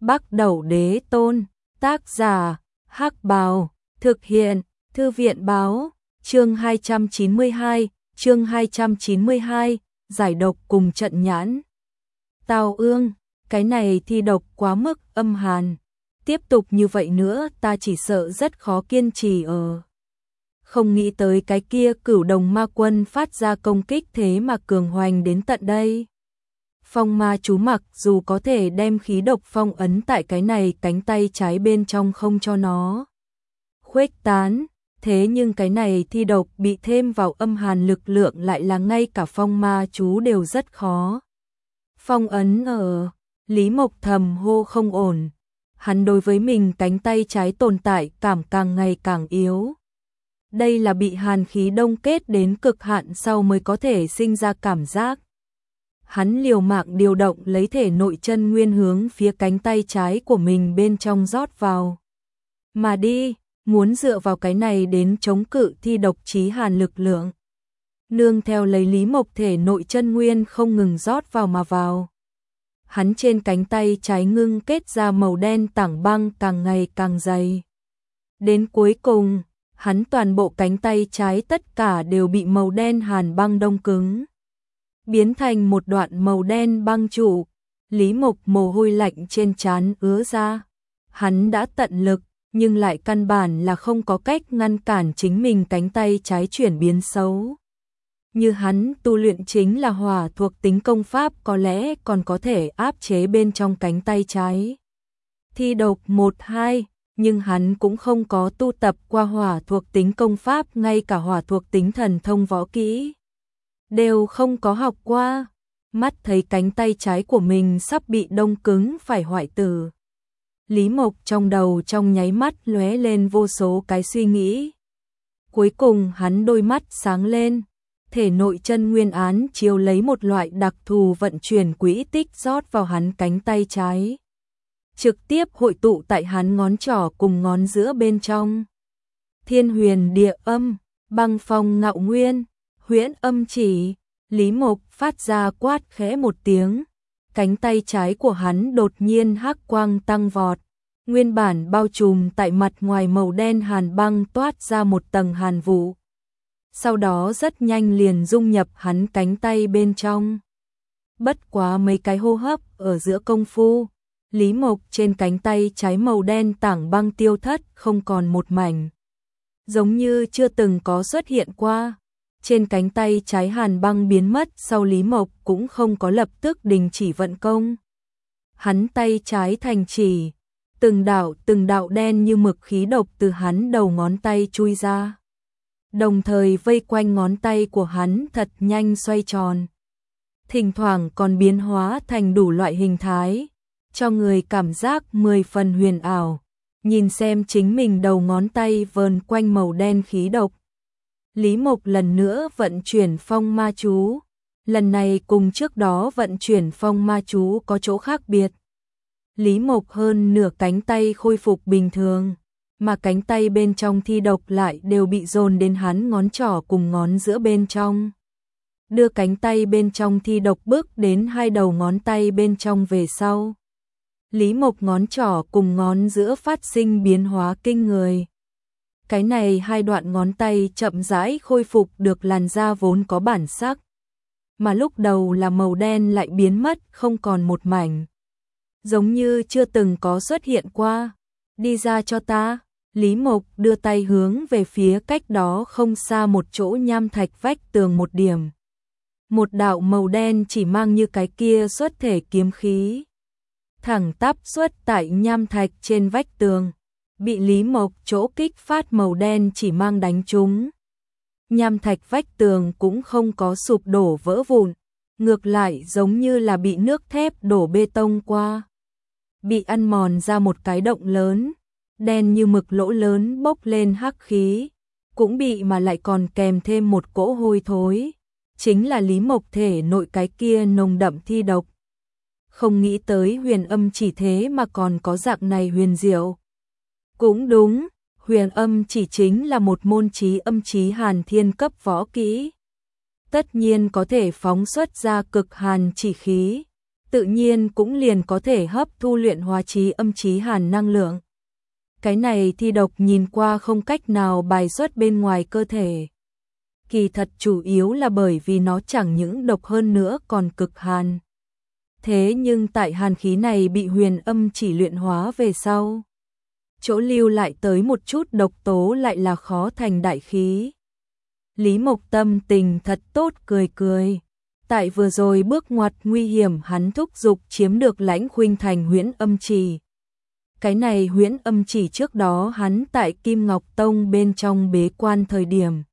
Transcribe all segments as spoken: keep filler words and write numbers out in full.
Bắc Đẩu Đế Tôn, tác giả, Hắc Bào, thực hiện, Thư viện báo, chương hai trăm chín mươi hai, chương hai trăm chín mươi hai, giải độc cùng trận nhãn. Tào Ương, cái này thi độc quá mức âm hàn, tiếp tục như vậy nữa ta chỉ sợ rất khó kiên trì ở. Không nghĩ tới cái kia Cửu Đồng Ma Quân phát ra công kích thế mà cường hoành đến tận đây. Phong ma chú mặc dù có thể đem khí độc phong ấn tại cái này cánh tay trái bên trong không cho nó khuếch tán, thế nhưng cái này thi độc bị thêm vào âm hàn lực lượng lại là ngay cả phong ma chú đều rất khó. Phong ấn ở, Lý Mộc thầm hô không ổn, hắn đối với mình cánh tay trái tồn tại cảm càng ngày càng yếu. Đây là bị hàn khí đông kết đến cực hạn sau mới có thể sinh ra cảm giác. Hắn liều mạng điều động lấy thể nội chân nguyên hướng phía cánh tay trái của mình bên trong rót vào. Mà đi, muốn dựa vào cái này đến chống cự thi độc chí hàn lực lượng. Nương theo lấy Lý Mộc thể nội chân nguyên không ngừng rót vào mà vào. Hắn trên cánh tay trái ngưng kết ra màu đen tảng băng càng ngày càng dày. Đến cuối cùng, hắn toàn bộ cánh tay trái tất cả đều bị màu đen hàn băng đông cứng, biến thành một đoạn màu đen băng trụ. Lý Mộc mồ hôi lạnh trên trán ứa ra. Hắn đã tận lực, nhưng lại căn bản là không có cách ngăn cản chính mình cánh tay trái chuyển biến xấu. Như hắn tu luyện chính là hỏa thuộc tính công pháp có lẽ còn có thể áp chế bên trong cánh tay trái thi độc một hai, nhưng hắn cũng không có tu tập qua hỏa thuộc tính công pháp, ngay cả hỏa thuộc tính thần thông võ kỹ đều không có học qua. Mắt thấy cánh tay trái của mình sắp bị đông cứng phải hoại tử, Lý Mộc trong đầu trong nháy mắt lóe lên vô số cái suy nghĩ. Cuối cùng hắn đôi mắt sáng lên, thể nội chân nguyên án chiếu lấy một loại đặc thù vận chuyển quỹ tích rót vào hắn cánh tay trái, trực tiếp hội tụ tại hắn ngón trỏ cùng ngón giữa bên trong. Thiên huyền địa âm, băng phong ngạo nguyên, huyễn âm chỉ. Lý Mộc phát ra quát khẽ một tiếng, cánh tay trái của hắn đột nhiên hắc quang tăng vọt, nguyên bản bao trùm tại mặt ngoài màu đen hàn băng toát ra một tầng hàn vụ. Sau đó rất nhanh liền dung nhập hắn cánh tay bên trong. Bất quá mấy cái hô hấp ở giữa công phu, Lý Mộc trên cánh tay trái màu đen tảng băng tiêu thất không còn một mảnh, giống như chưa từng có xuất hiện qua. Trên cánh tay trái hàn băng biến mất sau, Lý Mộc cũng không có lập tức đình chỉ vận công. Hắn tay trái thành chỉ, từng đạo từng đạo đen như mực khí độc từ hắn đầu ngón tay chui ra, đồng thời vây quanh ngón tay của hắn thật nhanh xoay tròn, thỉnh thoảng còn biến hóa thành đủ loại hình thái, cho người cảm giác mười phần huyền ảo. Nhìn xem chính mình đầu ngón tay vờn quanh màu đen khí độc, Lý Mộc lần nữa vận chuyển phong ma chú. Lần này cùng trước đó vận chuyển phong ma chú có chỗ khác biệt. Lý Mộc hơn nửa cánh tay khôi phục bình thường, mà cánh tay bên trong thi độc lại đều bị dồn đến hắn ngón trỏ cùng ngón giữa bên trong. Đưa cánh tay bên trong thi độc bước đến hai đầu ngón tay bên trong về sau, Lý Mộc ngón trỏ cùng ngón giữa phát sinh biến hóa kinh người. Cái này hai đoạn ngón tay chậm rãi khôi phục được làn da vốn có bản sắc, mà lúc đầu là màu đen lại biến mất không còn một mảnh, giống như chưa từng có xuất hiện qua. Đi ra cho ta. Lý Mộc đưa tay hướng về phía cách đó không xa một chỗ nham thạch vách tường một điểm. Một đạo màu đen chỉ mang như cái kia xuất thể kiếm khí, thẳng tắp xuất tại nham thạch trên vách tường, bị Lý Mộc chỗ kích phát màu đen chỉ mang đánh trúng. Nham thạch vách tường cũng không có sụp đổ vỡ vụn, ngược lại giống như là bị nước thép đổ bê tông qua, bị ăn mòn ra một cái động lớn, đen như mực lỗ lớn bốc lên hắc khí, cũng bị mà lại còn kèm thêm một cỗ hôi thối, chính là Lý Mộc thể nội cái kia nồng đậm thi độc. Không nghĩ tới huyền âm chỉ thế mà còn có dạng này huyền diệu. Cũng đúng, huyền âm chỉ chính là một môn chí âm chí hàn thiên cấp võ kỹ, tất nhiên có thể phóng xuất ra cực hàn chỉ khí, tự nhiên cũng liền có thể hấp thu luyện hóa chí âm chí hàn năng lượng. Cái này thi độc nhìn qua không cách nào bài xuất bên ngoài cơ thể. Kỳ thật chủ yếu là bởi vì nó chẳng những độc hơn nữa còn cực hàn. Thế nhưng tại hàn khí này bị huyền âm chỉ luyện hóa về sau, chỗ lưu lại tới một chút độc tố lại là khó thành đại khí. Lý Mộc tâm tình thật tốt cười cười. Tại vừa rồi bước ngoặt nguy hiểm hắn thúc giục chiếm được Lãnh Khuynh Thành huyễn âm chỉ. Cái này huyễn âm chỉ trước đó hắn tại Kim Ngọc Tông bên trong bế quan thời điểm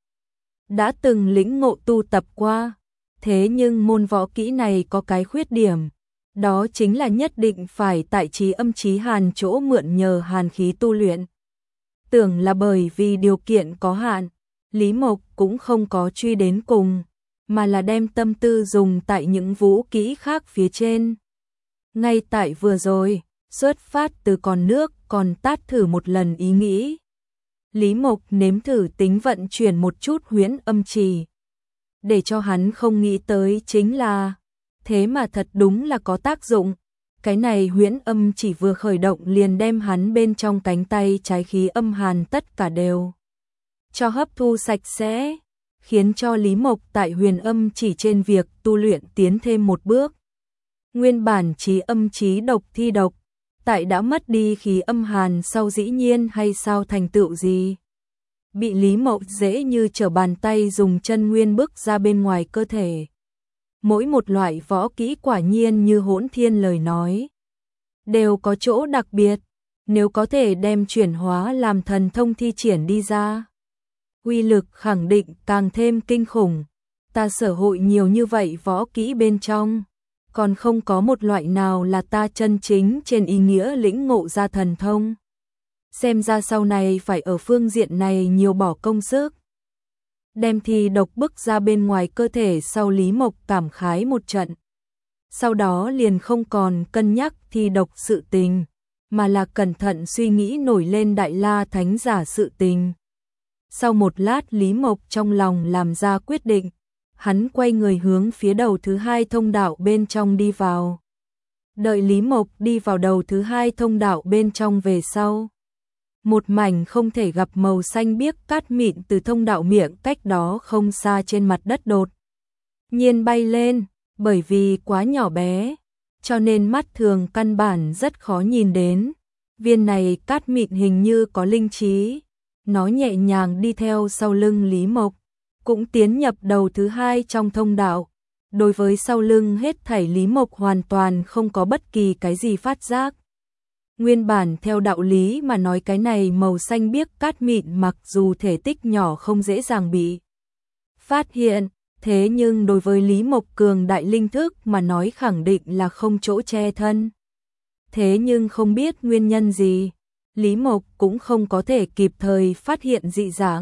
đã từng lĩnh ngộ tu tập qua. Thế nhưng môn võ kỹ này có cái khuyết điểm, đó chính là nhất định phải tại chí âm chí hàn chỗ mượn nhờ hàn khí tu luyện. Tưởng là bởi vì điều kiện có hạn, Lý Mộc cũng không có truy đến cùng, mà là đem tâm tư dùng tại những vũ kỹ khác phía trên. Ngay tại vừa rồi, xuất phát từ con nước còn tát thử một lần ý nghĩ. Lý Mộc nếm thử tính vận chuyển một chút huyễn âm trì. Để cho hắn không nghĩ tới chính là, thế mà thật đúng là có tác dụng. Cái này huyễn âm chỉ vừa khởi động liền đem hắn bên trong cánh tay trái khí âm hàn tất cả đều cho hấp thu sạch sẽ, khiến cho Lý Mộc tại huyền âm chỉ trên việc tu luyện tiến thêm một bước. Nguyên bản chí âm chí độc thi độc, tại đã mất đi khí âm hàn sau dĩ nhiên hay sao thành tựu gì. Bị Lý Mộc dễ như trở bàn tay dùng chân nguyên bước ra bên ngoài cơ thể. Mỗi một loại võ kỹ quả nhiên như Hỗn Thiên lời nói, đều có chỗ đặc biệt, nếu có thể đem chuyển hóa làm thần thông thi triển đi ra, uy lực khẳng định càng thêm kinh khủng. Ta sở hội nhiều như vậy võ kỹ bên trong, còn không có một loại nào là ta chân chính trên ý nghĩa lĩnh ngộ ra thần thông. Xem ra sau này phải ở phương diện này nhiều bỏ công sức. Đem thi độc bức ra bên ngoài cơ thể sau, Lý Mộc cảm khái một trận. Sau đó liền không còn cân nhắc thi độc sự tình, mà là cẩn thận suy nghĩ nổi lên Đại La Thánh Giả sự tình. Sau một lát Lý Mộc trong lòng làm ra quyết định, hắn quay người hướng phía đầu thứ hai thông đạo bên trong đi vào. Đợi Lý Mộc đi vào đầu thứ hai thông đạo bên trong về sau, một mảnh không thể gặp màu xanh biếc cát mịn từ thông đạo miệng cách đó không xa trên mặt đất đột nhiên bay lên, bởi vì quá nhỏ bé, cho nên mắt thường căn bản rất khó nhìn đến. Viên này cát mịn hình như có linh trí, nó nhẹ nhàng đi theo sau lưng Lý Mộc, cũng tiến nhập đầu thứ hai trong thông đạo. Đối với sau lưng hết thảy Lý Mộc hoàn toàn không có bất kỳ cái gì phát giác. Nguyên bản theo đạo lý mà nói cái này màu xanh biếc cát mịn mặc dù thể tích nhỏ không dễ dàng bị phát hiện, thế nhưng đối với Lý Mộc cường đại linh thức mà nói khẳng định là không chỗ che thân. Thế nhưng không biết nguyên nhân gì, Lý Mộc cũng không có thể kịp thời phát hiện dị dạng.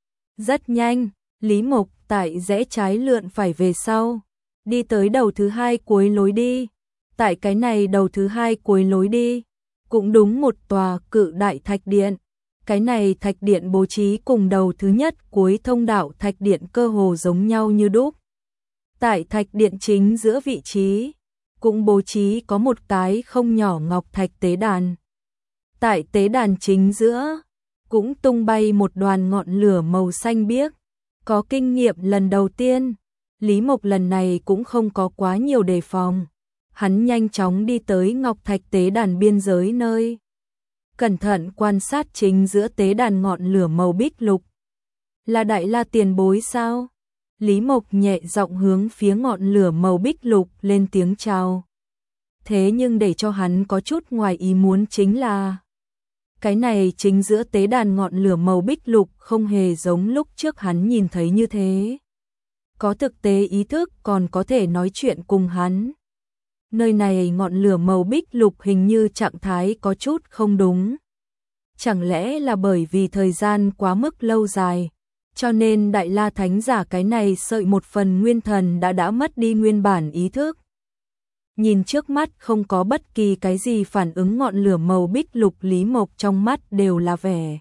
Rất nhanh, Lý Mộc tại rẽ trái lượn phải về sau, đi tới đầu thứ hai cuối lối đi. Tại cái này đầu thứ hai cuối lối đi, cũng đúng một tòa cự đại thạch điện. Cái này thạch điện bố trí cùng đầu thứ nhất cuối thông đạo thạch điện cơ hồ giống nhau như đúc. Tại thạch điện chính giữa vị trí, cũng bố trí có một cái không nhỏ ngọc thạch tế đàn. Tại tế đàn chính giữa, cũng tung bay một đoàn ngọn lửa màu xanh biếc. Có kinh nghiệm lần đầu tiên, Lý Mộc lần này cũng không có quá nhiều đề phòng. Hắn nhanh chóng đi tới ngọc thạch tế đàn biên giới nơi. Cẩn thận quan sát chính giữa tế đàn ngọn lửa màu bích lục. Là Đại La tiền bối sao? Lý Mộc nhẹ giọng hướng phía ngọn lửa màu bích lục lên tiếng chào. Thế nhưng để cho hắn có chút ngoài ý muốn chính là, cái này chính giữa tế đàn ngọn lửa màu bích lục không hề giống lúc trước hắn nhìn thấy như thế. Có thực tế ý thức còn có thể nói chuyện cùng hắn. Nơi này ngọn lửa màu bích lục hình như trạng thái có chút không đúng. Chẳng lẽ là bởi vì thời gian quá mức lâu dài, cho nên Đại La Thánh Giả cái này sợi một phần nguyên thần đã đã mất đi nguyên bản ý thức. Nhìn trước mắt không có bất kỳ cái gì phản ứng ngọn lửa màu bích lục, Lý Mộc trong mắt đều là vẻ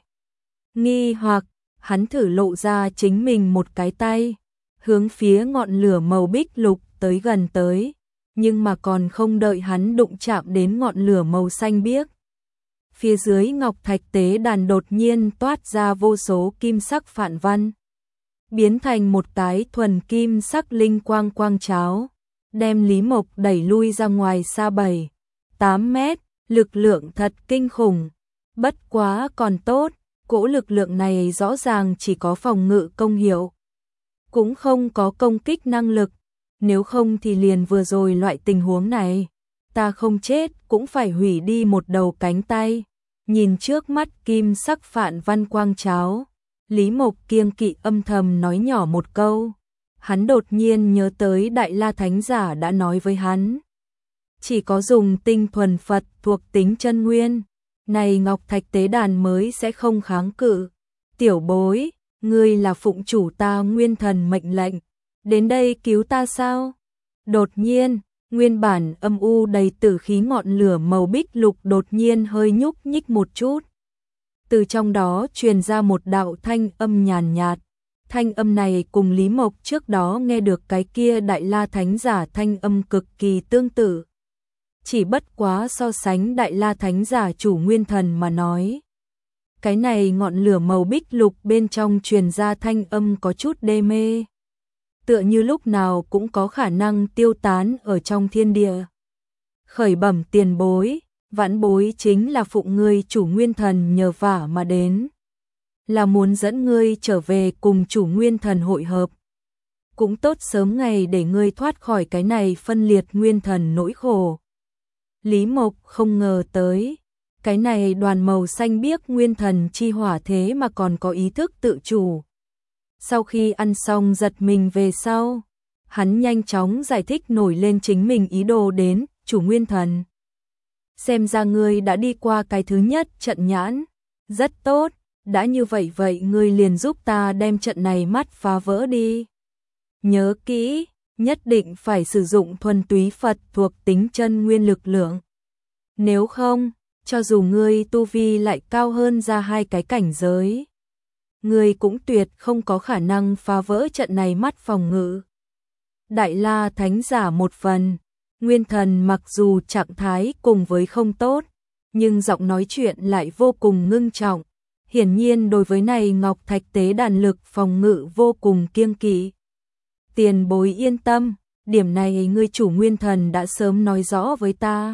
nghi hoặc. Hắn thử lộ ra chính mình một cái tay, hướng phía ngọn lửa màu bích lục tới gần tới. nhưng mà còn không đợi hắn đụng chạm đến ngọn lửa màu xanh biếc. Phía dưới ngọc thạch tế đàn đột nhiên toát ra vô số kim sắc phản văn, biến thành một cái thuần kim sắc linh quang quang cháo, đem Lý Mộc đẩy lui ra ngoài xa bảy, tám mét, lực lượng thật kinh khủng. Bất quá còn tốt, cỗ lực lượng này rõ ràng chỉ có phòng ngự công hiệu, cũng không có công kích năng lực, nếu không thì liền vừa rồi loại tình huống này, ta không chết cũng phải hủy đi một đầu cánh tay. Nhìn trước mắt kim sắc phản văn quang cháo, Lý Mộc kiêng kỵ âm thầm nói nhỏ một câu. Hắn đột nhiên nhớ tới Đại La Thánh Giả đã nói với hắn, chỉ có dùng tinh thuần Phật thuộc tính chân nguyên, này ngọc thạch tế đàn mới sẽ không kháng cự. Tiểu bối, ngươi là phụng chủ ta nguyên thần mệnh lệnh, đến đây cứu ta sao? Đột nhiên, nguyên bản âm u đầy tử khí ngọn lửa màu bích lục đột nhiên hơi nhúc nhích một chút. Từ trong đó truyền ra một đạo thanh âm nhàn nhạt. Thanh âm này cùng Lý Mộc trước đó nghe được cái kia Đại La Thánh Giả thanh âm cực kỳ tương tự. Chỉ bất quá so sánh Đại La Thánh Giả chủ nguyên thần mà nói. Cái này ngọn lửa màu bích lục bên trong truyền ra thanh âm có chút đê mê. Tựa như lúc nào cũng có khả năng tiêu tán ở trong thiên địa. Khởi bẩm tiền bối, vãn bối chính là phụng ngươi chủ nguyên thần nhờ vả mà đến. Là muốn dẫn ngươi trở về cùng chủ nguyên thần hội hợp. Cũng tốt sớm ngày để ngươi thoát khỏi cái này phân liệt nguyên thần nỗi khổ. Lý Mộc không ngờ tới, cái này đoàn màu xanh biếc nguyên thần chi hỏa thế mà còn có ý thức tự chủ. Sau khi ăn xong giật mình về sau, hắn nhanh chóng giải thích nổi lên chính mình ý đồ đến chủ nguyên thần. Xem ra ngươi đã đi qua cái thứ nhất trận nhãn, rất tốt, đã như vậy vậy ngươi liền giúp ta đem trận này mắt phá vỡ đi. Nhớ kỹ, nhất định phải sử dụng thuần túy Phật thuộc tính chân nguyên lực lượng. Nếu không, cho dù ngươi tu vi lại cao hơn ra hai cái cảnh giới, ngươi cũng tuyệt không có khả năng phá vỡ trận này mắt phòng ngự. Đại La Thánh Giả một phần, nguyên thần mặc dù trạng thái cùng với không tốt, nhưng giọng nói chuyện lại vô cùng ngưng trọng. Hiển nhiên đối với này ngọc thạch tế đàn lực phòng ngự vô cùng kiêng kỵ. Tiền bối yên tâm, điểm này ngươi chủ nguyên thần đã sớm nói rõ với ta.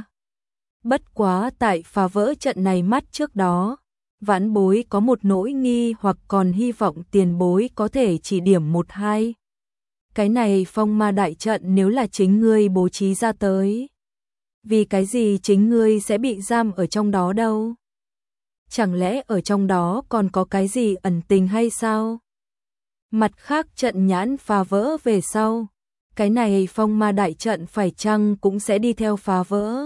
Bất quá tại phá vỡ trận này mắt trước đó, vãn bối có một nỗi nghi hoặc còn hy vọng tiền bối có thể chỉ điểm một hai. Cái này phong ma đại trận nếu là chính ngươi bố trí ra tới, vì cái gì chính ngươi sẽ bị giam ở trong đó đâu? Chẳng lẽ ở trong đó còn có cái gì ẩn tình hay sao? Mặt khác trận nhãn phá vỡ về sau, cái này phong ma đại trận phải chăng cũng sẽ đi theo phá vỡ?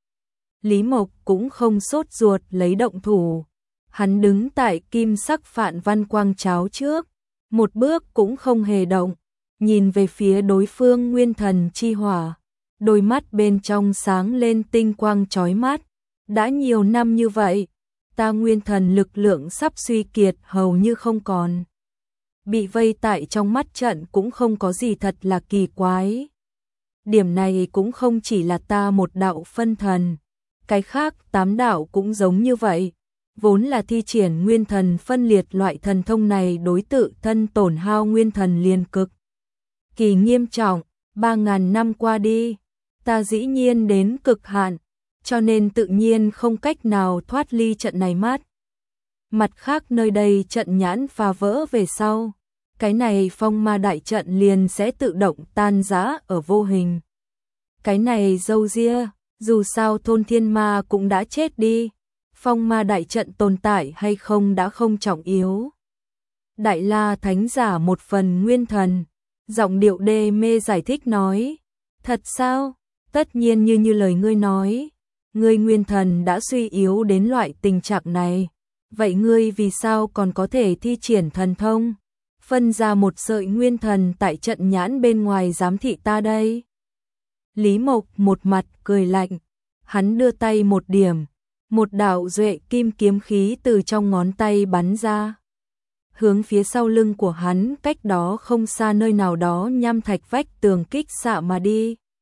Lý Mộc cũng không sốt ruột lấy động thủ. Hắn đứng tại kim sắc phản văn quang cháo trước, một bước cũng không hề động, nhìn về phía đối phương nguyên thần chi hỏa, đôi mắt bên trong sáng lên tinh quang chói mắt. Đã nhiều năm như vậy, ta nguyên thần lực lượng sắp suy kiệt hầu như không còn. Bị vây tại trong mắt trận cũng không có gì thật là kỳ quái. Điểm này cũng không chỉ là ta một đạo phân thần, cái khác tám đạo cũng giống như vậy. Vốn là thi triển nguyên thần phân liệt loại thần thông này đối tự thân tổn hao nguyên thần liền cực kỳ nghiêm trọng. Ba ngàn năm qua đi, ta dĩ nhiên đến cực hạn, cho nên tự nhiên không cách nào thoát ly trận này mắt. Mặt khác nơi đây trận nhãn phá vỡ về sau, cái này phong ma đại trận liền sẽ tự động tan rã ở vô hình. Cái này dâu ria, dù sao thôn thiên ma cũng đã chết đi, phong ma đại trận tồn tại hay không đã không trọng yếu. Đại La Thánh Giả một phần nguyên thần, giọng điệu đê mê giải thích nói, thật sao? Tất nhiên như như lời ngươi nói, ngươi nguyên thần đã suy yếu đến loại tình trạng này, vậy ngươi vì sao còn có thể thi triển thần thông, phân ra một sợi nguyên thần tại trận nhãn bên ngoài giám thị ta đây? Lý Mộc một mặt cười lạnh, hắn đưa tay một điểm, một đạo duệ kim kiếm khí từ trong ngón tay bắn ra, hướng phía sau lưng của hắn cách đó không xa nơi nào đó nham thạch vách tường kích xạ mà đi.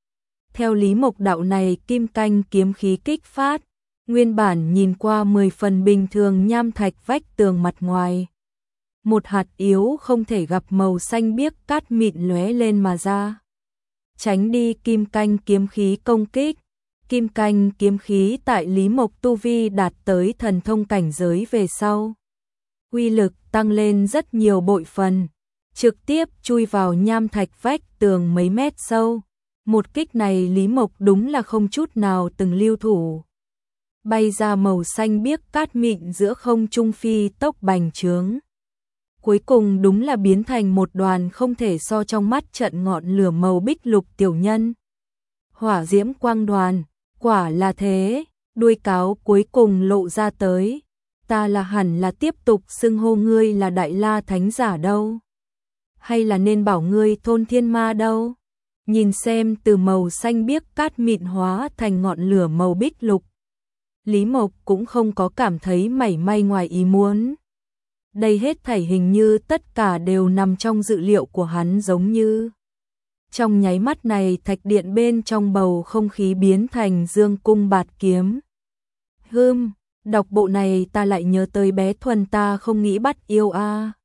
Theo Lý Mộc đạo này kim canh kiếm khí kích phát, nguyên bản nhìn qua mười phần bình thường nham thạch vách tường mặt ngoài. Một hạt yếu không thể gặp màu xanh biếc cát mịn lóe lên mà ra. Tránh đi kim canh kiếm khí công kích. Kim canh kiếm khí tại Lý Mộc tu vi đạt tới thần thông cảnh giới về sau. Uy lực tăng lên rất nhiều bội phần, trực tiếp chui vào nham thạch vách tường mấy mét sâu. Một kích này Lý Mộc đúng là không chút nào từng lưu thủ. Bay ra màu xanh biếc cát mịn giữa không trung phi tốc bành trướng. Cuối cùng đúng là biến thành một đoàn không thể so trong mắt trận ngọn lửa màu bích lục tiểu nhân. Hỏa diễm quang đoàn, quả là thế, đuôi cáo cuối cùng lộ ra tới. Ta là hẳn là tiếp tục xưng hô ngươi là Đại La Thánh Giả đâu? Hay là nên bảo ngươi Thôn Thiên Ma đâu? Nhìn xem từ màu xanh biếc cát mịn hóa thành ngọn lửa màu bích lục. Lý Mộc cũng không có cảm thấy mảy may ngoài ý muốn. Đây hết thảy hình như tất cả đều nằm trong dự liệu của hắn giống như. Trong nháy mắt này thạch điện bên trong bầu không khí biến thành dương cung bạt kiếm. Hưm, đọc bộ này ta lại nhớ tới bé Thuần ta không nghĩ bắt yêu a.